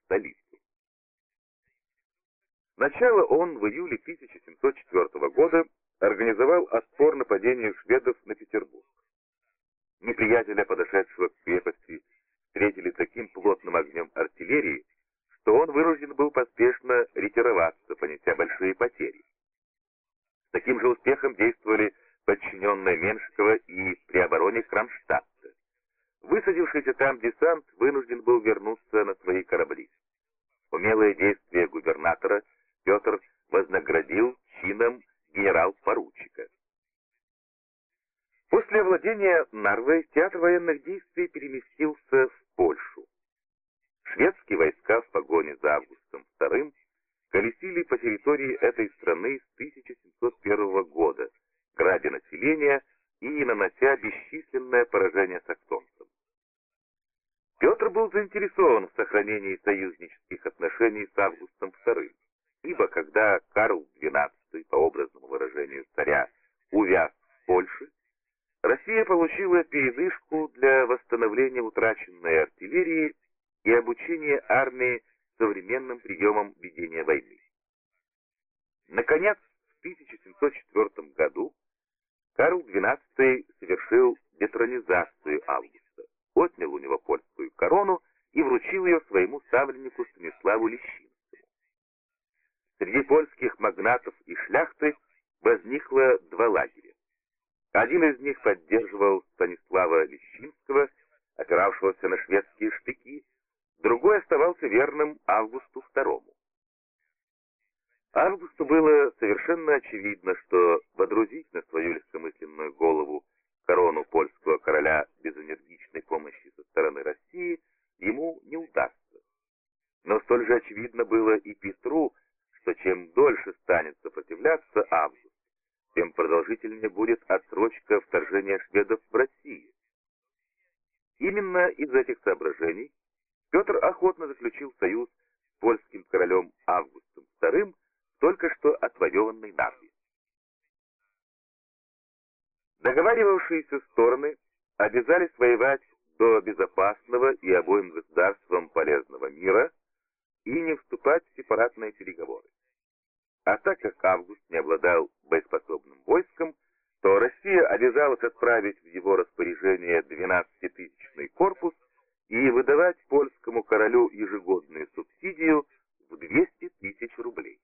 столицу. Сначала он в июле 1704 года организовал отпор нападению шведов на Петербург. Неприятеля, подошедшего к крепости, встретили таким плотным огнем артиллерии, что он вынужден был поспешно ретироваться, понеся большие потери. С таким же успехом действовали подчиненные Меншикова и при обороне Кронштадта. Высадившийся там десант вынужден был вернуться на свои корабли. Умелые действия губернатора Петр вознаградил чином генерал-поручика. После овладения Нарвой театр военных действий переместился в Польшу. Шведские войска в погоне за Августом II колесили по территории этой страны с 1701 года, грабя население и нанося бесчисленное поражение саксонцам. Петр был заинтересован в сохранении союзнических отношений с Августом II, ибо когда Карл XII, по образному выражению царя, увяз в Польше, Россия получила передышку для восстановления утраченной артиллерии и обучения армии современным приемам ведения войны. Наконец, в 1704 году Карл XII совершил детронизацию Августа, отнял у него польскую корону и вручил ее своему ставленнику Станиславу Лещинскому. Среди польских магнатов и шляхты возникло два лагеря. Один из них поддерживал Станислава Лещинского, опиравшегося на шведские штыки, другой оставался верным Августу II. Августу было совершенно очевидно, что водрузить на свою легкомысленную голову корону польского короля без энергичной помощи со стороны России ему не удастся. Но столь же очевидно было и Петру, что чем дольше станет сопротивляться Август, тем продолжительнее будет отсрочка вторжения шведов в Россию. Именно из этих соображений Петр охотно заключил союз с польским королем Августом II, только что отвоеванной Нарве. Договаривавшиеся стороны обязались воевать до безопасного и обоим государствам полезного мира и не вступать в сепаратные переговоры. А так как Август не обладал боеспособным войском, то Россия обязалась отправить в его распоряжение 12-тысячный корпус и выдавать польскому королю ежегодную субсидию в 200 тысяч рублей.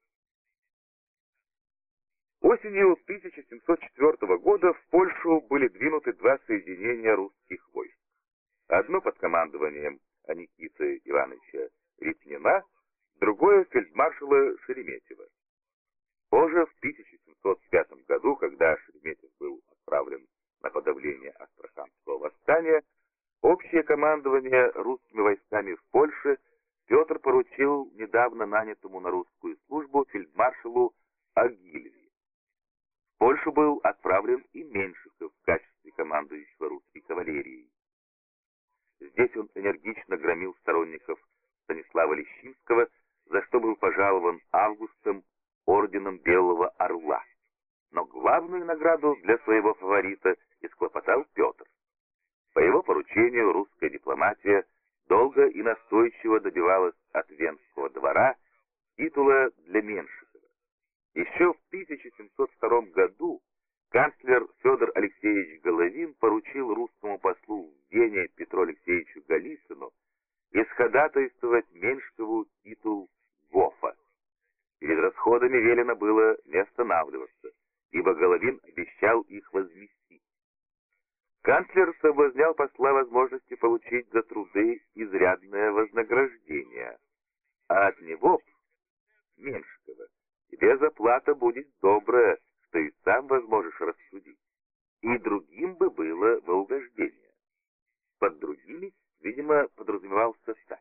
Осенью 1704 года в Польшу были двинуты два соединения русских войск. Одно под командованием Аникиты Ивановича Репнина, другое фельдмаршала Шереметьева. Позже, в 1705 году, когда Шереметьев был отправлен на подавление Астраханского восстания, общее командование русскими войсками в Польше Петр поручил недавно нанятому на русскую службу фельдмаршалу Агилеве. В Польшу был отправлен и Меншиков в качестве командующего русской кавалерией. Здесь он энергично громил сторонников Станислава Лещинского, за что был пожалован Августом орденом Белого Орла. Но главную награду для своего фаворита исхлопотал Петр. По его поручению русская дипломатия долго и настойчиво добивалась от Венского двора титула для Меншикова. Еще в 1702 году канцлер Федор Алексеевич Головин поручил русскому послу в Вене Петру Алексеевичу Голицыну исходатайствовать Меншикову титул Гофа. Перед расходами велено было не останавливаться, ибо Головин обещал их возместить. Канцлер соблазнял посла возможности получить за труды изрядное вознаграждение, а от него, Меншикова, тебе заплата будет добрая, что и сам возможешь рассудить, и другим бы было во угождение. Под другими, видимо, подразумевался царь.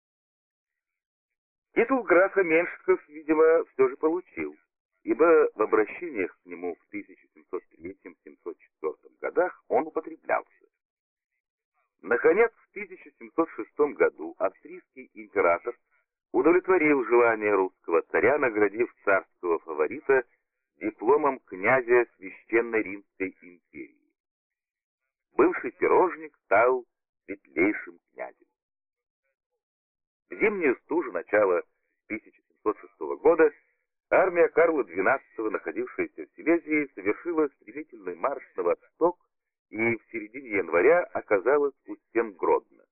Титул графа Меншиков, видимо, все же получил, ибо в обращениях к нему в 1703-1704 годах он употреблялся. Наконец, в 1706 году австрийский император удовлетворил желание русского царя, наградив царского фаворита дипломом князя Священной Римской империи. Бывший пирожник стал светлейшим князем. В зимнюю стужу начала 1706 года армия Карла XII, находившаяся в Силезии, совершила стремительный марш на восток и в середине января оказалась у стен Гродно.